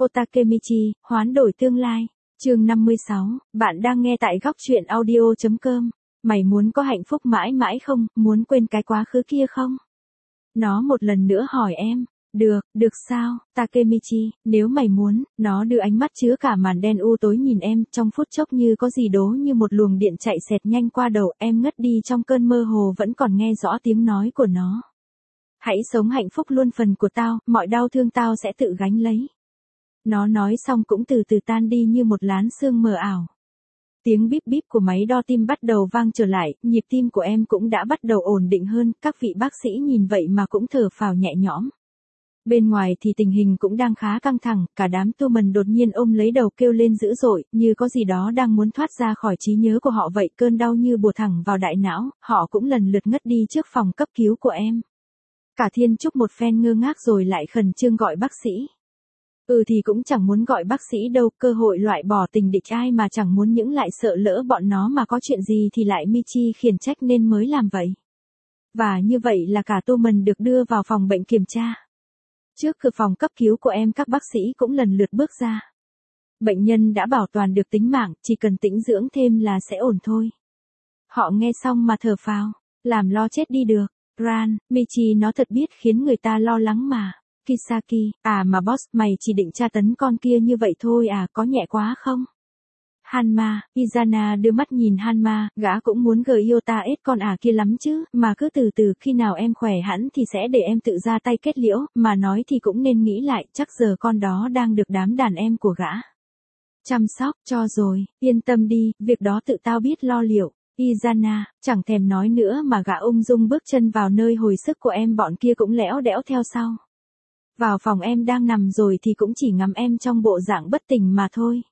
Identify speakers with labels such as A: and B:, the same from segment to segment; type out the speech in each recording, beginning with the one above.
A: Otakemichi, hoán đổi tương lai. Chương 56, bạn đang nghe tại góc truyện audio.com. Mày muốn có hạnh phúc mãi mãi không, muốn quên cái quá khứ kia không? Nó một lần nữa hỏi em. Được sao, Takemichi, nếu mày muốn, nó đưa ánh mắt chứa cả màn đen u tối nhìn em, trong phút chốc như có gì đố như một luồng điện chạy xẹt nhanh qua đầu, em ngất đi trong cơn mơ hồ vẫn còn nghe rõ tiếng nói của nó. Hãy sống hạnh phúc luôn phần của tao, mọi đau thương tao sẽ tự gánh lấy. Nó nói xong cũng từ từ tan đi như một lán sương mờ ảo. Tiếng bíp bíp của máy đo tim bắt đầu vang trở lại, nhịp tim của em cũng đã bắt đầu ổn định hơn, các vị bác sĩ nhìn vậy mà cũng thở phào nhẹ nhõm. Bên ngoài thì tình hình cũng đang khá căng thẳng, cả đám tu mần đột nhiên ôm lấy đầu kêu lên dữ dội, như có gì đó đang muốn thoát ra khỏi trí nhớ của họ vậy, cơn đau như bùa thẳng vào đại não, họ cũng lần lượt ngất đi trước phòng cấp cứu của em. Cả Thiên Trúc một phen ngơ ngác rồi lại khẩn trương gọi bác sĩ. Thì cũng chẳng muốn gọi bác sĩ đâu, cơ hội loại bỏ tình địch ai mà chẳng muốn, những lại sợ lỡ bọn nó mà có chuyện gì thì lại Michi khiển trách nên mới làm vậy. Và như vậy là cả Tô Mần được đưa vào phòng bệnh kiểm tra. Trước cửa phòng cấp cứu của em các bác sĩ cũng lần lượt bước ra. Bệnh nhân đã bảo toàn được tính mạng, chỉ cần tĩnh dưỡng thêm là sẽ ổn thôi. Họ nghe xong mà thở phào, làm lo chết đi được. Ran, Michi nó thật biết khiến người ta lo lắng mà. Kisaki, mà boss, mày chỉ định tra tấn con kia như vậy thôi à, có nhẹ quá không? Hanma, Izana đưa mắt nhìn Hanma, gã cũng muốn Gyota ết con kia lắm chứ, mà cứ từ từ, khi nào em khỏe hẳn thì sẽ để em tự ra tay kết liễu, mà nói thì cũng nên nghĩ lại, chắc giờ con đó đang được đám đàn em của gã chăm sóc cho rồi, yên tâm đi, việc đó tự tao biết lo liệu. Izana, chẳng thèm nói nữa mà gã ung dung bước chân vào nơi hồi sức của em, bọn kia cũng lẽo đẽo theo sau. Vào phòng em đang nằm rồi thì cũng chỉ ngắm em trong bộ dạng bất tỉnh mà thôi.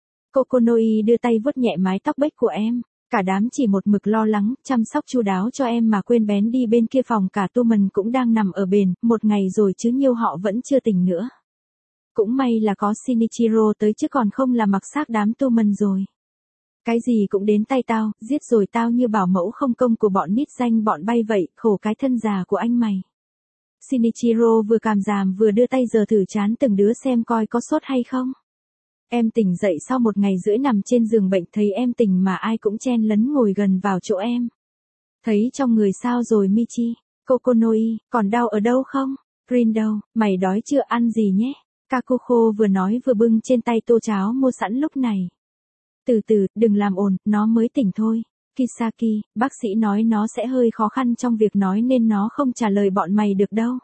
A: Kokonoi đưa tay vuốt nhẹ mái tóc bếch của em, cả đám chỉ một mực lo lắng, chăm sóc chu đáo cho em mà quên bén đi bên kia phòng cả Tô Mần cũng đang nằm ở bền, một ngày rồi chứ nhiêu họ vẫn chưa tỉnh nữa. Cũng may là có Shinichiro tới chứ còn không là mặc xác đám Tô Mần rồi. Cái gì cũng đến tay tao, giết rồi tao như bảo mẫu không công của bọn nít danh bọn bay vậy, khổ cái thân già của anh mày. Shinichiro vừa cảm giảm vừa đưa tay giờ thử trán từng đứa xem coi có sốt hay không. Em tỉnh dậy sau một ngày rưỡi nằm trên giường bệnh, thấy em tỉnh mà ai cũng chen lấn ngồi gần vào chỗ em. Thấy trong người sao rồi Michi? Kokonoi, còn đau ở đâu không? Rindo, mày đói chưa, ăn gì nhé? Kakuko vừa nói vừa bưng trên tay tô cháo mua sẵn lúc này. Từ từ, đừng làm ồn, nó mới tỉnh thôi. Kisaki, bác sĩ nói nó sẽ hơi khó khăn trong việc nói nên nó không trả lời bọn mày được đâu.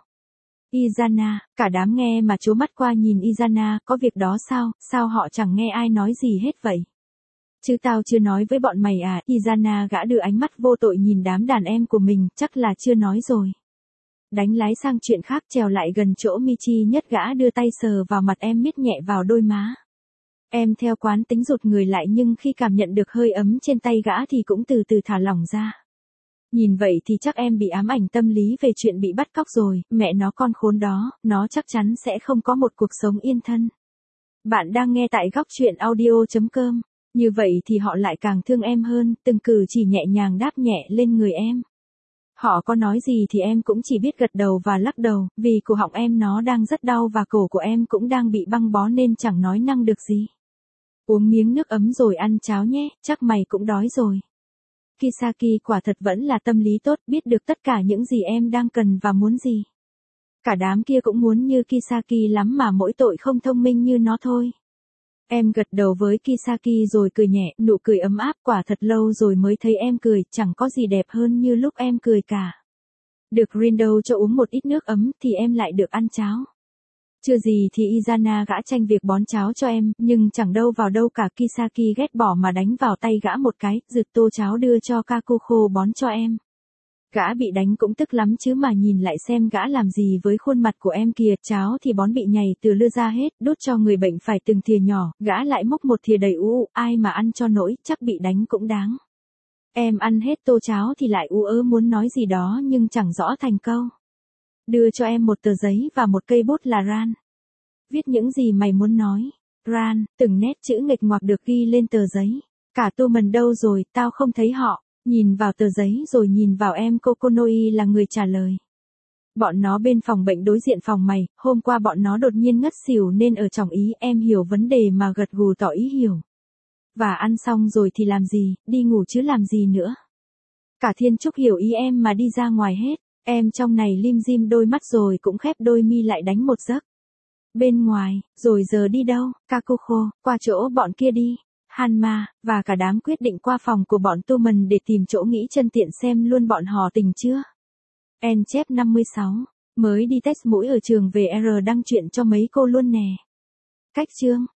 A: Izana, cả đám nghe mà trố mắt qua nhìn Izana, có việc đó sao họ chẳng nghe ai nói gì hết vậy? Chứ tao chưa nói với bọn mày à? Izana gã đưa ánh mắt vô tội nhìn đám đàn em của mình, chắc là chưa nói rồi. Đánh lái sang chuyện khác, trèo lại gần chỗ Michi nhất, gã đưa tay sờ vào mặt em, miết nhẹ vào đôi má. Em theo quán tính rụt người lại nhưng khi cảm nhận được hơi ấm trên tay gã thì cũng từ từ thả lỏng ra. Nhìn vậy thì chắc em bị ám ảnh tâm lý về chuyện bị bắt cóc rồi, mẹ nó con khốn đó, nó chắc chắn sẽ không có một cuộc sống yên thân. Bạn đang nghe tại góc truyện audio.com, như vậy thì họ lại càng thương em hơn, từng cử chỉ nhẹ nhàng đáp nhẹ lên người em. Họ có nói gì thì em cũng chỉ biết gật đầu và lắc đầu, vì cổ họng em nó đang rất đau và cổ của em cũng đang bị băng bó nên chẳng nói năng được gì. Uống miếng nước ấm rồi ăn cháo nhé, chắc mày cũng đói rồi. Kisaki quả thật vẫn là tâm lý tốt, biết được tất cả những gì em đang cần và muốn gì. Cả đám kia cũng muốn như Kisaki lắm mà mỗi tội không thông minh như nó thôi. Em gật đầu với Kisaki rồi cười nhẹ, nụ cười ấm áp, quả thật lâu rồi mới thấy em cười, chẳng có gì đẹp hơn như lúc em cười cả. Được Rindo cho uống một ít nước ấm thì em lại được ăn cháo. Chưa gì thì Izana gã tranh việc bón cháo cho em, nhưng chẳng đâu vào đâu cả, Kisaki ghét bỏ mà đánh vào tay gã một cái, giựt tô cháo đưa cho Kakuko bón cho em. Gã bị đánh cũng tức lắm chứ mà nhìn lại xem gã làm gì với khuôn mặt của em kìa, cháo thì bón bị nhầy từ lưa ra hết, đút cho người bệnh phải từng thìa nhỏ, gã lại múc một thìa đầy ai mà ăn cho nổi, chắc bị đánh cũng đáng. Em ăn hết tô cháo thì lại muốn nói gì đó nhưng chẳng rõ thành câu. Đưa cho em một tờ giấy và một cây bút là Ran. Viết những gì mày muốn nói. Ran, từng nét chữ nghịch ngoạc được ghi lên tờ giấy. Cả Tô Mần đâu rồi, tao không thấy họ. Nhìn vào tờ giấy rồi nhìn vào em, Kokonoi là người trả lời. Bọn nó bên phòng bệnh đối diện phòng mày, hôm qua bọn nó đột nhiên ngất xỉu nên ở trọng ý, em hiểu vấn đề mà gật gù tỏ ý hiểu. Và ăn xong rồi thì làm gì, đi ngủ chứ làm gì nữa. Cả Thiên Trúc hiểu ý em mà đi ra ngoài hết, em trong này lim dim đôi mắt rồi cũng khép đôi mi lại đánh một giấc. Bên ngoài, rồi giờ đi đâu, Kakuko, qua chỗ bọn kia đi. Hanma, và cả đám quyết định qua phòng của bọn Tumen để tìm chỗ nghỉ chân tiện xem luôn bọn họ tình chưa. En chép 56, mới đi test mũi ở trường về R đăng chuyện cho mấy cô luôn nè. Cách chương.